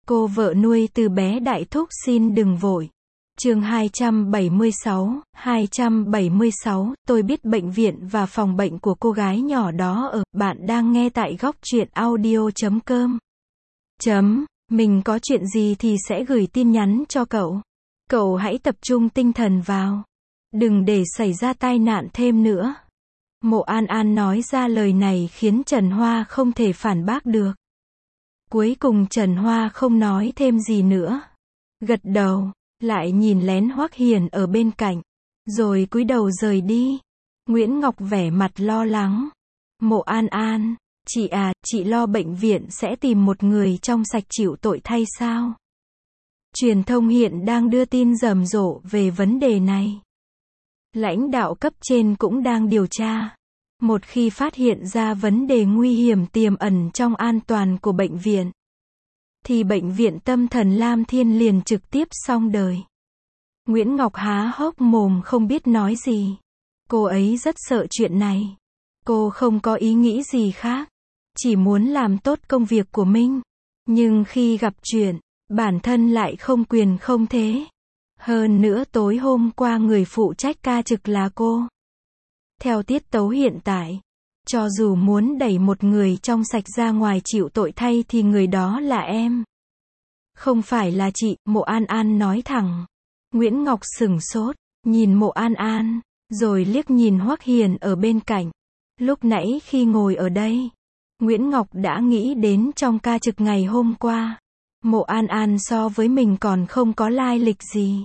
Cô vợ nuôi từ bé Đại Thúc xin đừng vội. Chương 276, tôi biết bệnh viện và phòng bệnh của cô gái nhỏ đó ở, bạn đang nghe tại góc truyện audio.com. Mình có chuyện gì thì sẽ gửi tin nhắn cho cậu. Cậu hãy tập trung tinh thần vào. Đừng để xảy ra tai nạn thêm nữa. Mộ An An nói ra lời này khiến Trần Hoa không thể phản bác được. Cuối cùng Trần Hoa không nói thêm gì nữa. Gật đầu, lại nhìn lén Hoắc Hiền ở bên cạnh, rồi cúi đầu rời đi. Nguyễn Ngọc vẻ mặt lo lắng. Mộ An An, chị lo bệnh viện sẽ tìm một người trong sạch chịu tội thay sao? Truyền thông hiện đang đưa tin rầm rộ về vấn đề này. Lãnh đạo cấp trên cũng đang điều tra. Một khi phát hiện ra vấn đề nguy hiểm tiềm ẩn trong an toàn của bệnh viện, thì bệnh viện tâm thần Lam Thiên liền trực tiếp xong đời. Nguyễn Ngọc há hốc mồm không biết nói gì. Cô ấy rất sợ chuyện này. Cô không có ý nghĩ gì khác. Chỉ muốn làm tốt công việc của mình. Nhưng khi gặp chuyện, bản thân lại không quyền không thế. Hơn nữa tối hôm qua người phụ trách ca trực là cô. Theo tiết tấu hiện tại, cho dù muốn đẩy một người trong sạch ra ngoài chịu tội thay thì người đó là em. Không phải là chị, Mộ An An nói thẳng. Nguyễn Ngọc sửng sốt, nhìn Mộ An An, rồi liếc nhìn Hoắc Hiền ở bên cạnh. Lúc nãy khi ngồi ở đây, Nguyễn Ngọc đã nghĩ đến trong ca trực ngày hôm qua. Mộ An An so với mình còn không có lai lịch gì.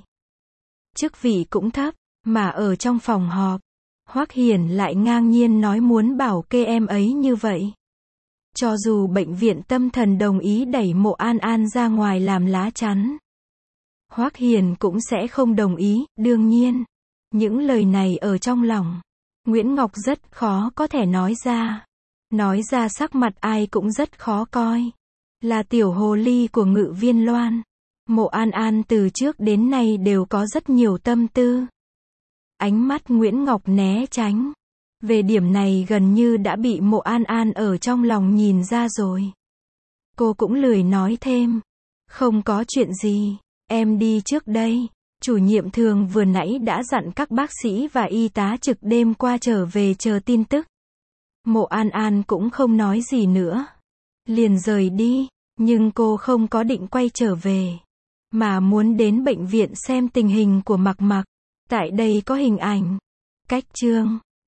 Chức vị cũng thấp, mà ở trong phòng họp, Hoắc Hiền lại ngang nhiên nói muốn bảo kê em ấy như vậy. Cho dù bệnh viện tâm thần đồng ý đẩy Mộ An An ra ngoài làm lá chắn, Hoắc Hiền cũng sẽ không đồng ý, đương nhiên. Những lời này ở trong lòng Nguyễn Ngọc rất khó có thể nói ra. Nói ra sắc mặt ai cũng rất khó coi. Là tiểu hồ ly của Ngự Viên Loan, Mộ An An từ trước đến nay đều có rất nhiều tâm tư. Ánh mắt Nguyễn Ngọc né tránh. Về điểm này gần như đã bị Mộ An An ở trong lòng nhìn ra rồi. Cô cũng lười nói thêm. Không có chuyện gì, em đi trước đây. Chủ nhiệm thường vừa nãy đã dặn các bác sĩ và y tá trực đêm qua trở về chờ tin tức. Mộ An An cũng không nói gì nữa. Liền rời đi, nhưng cô không có định quay trở về, mà muốn đến bệnh viện xem tình hình của Mặc Mặc. Tại đây có hình ảnh. Cách chương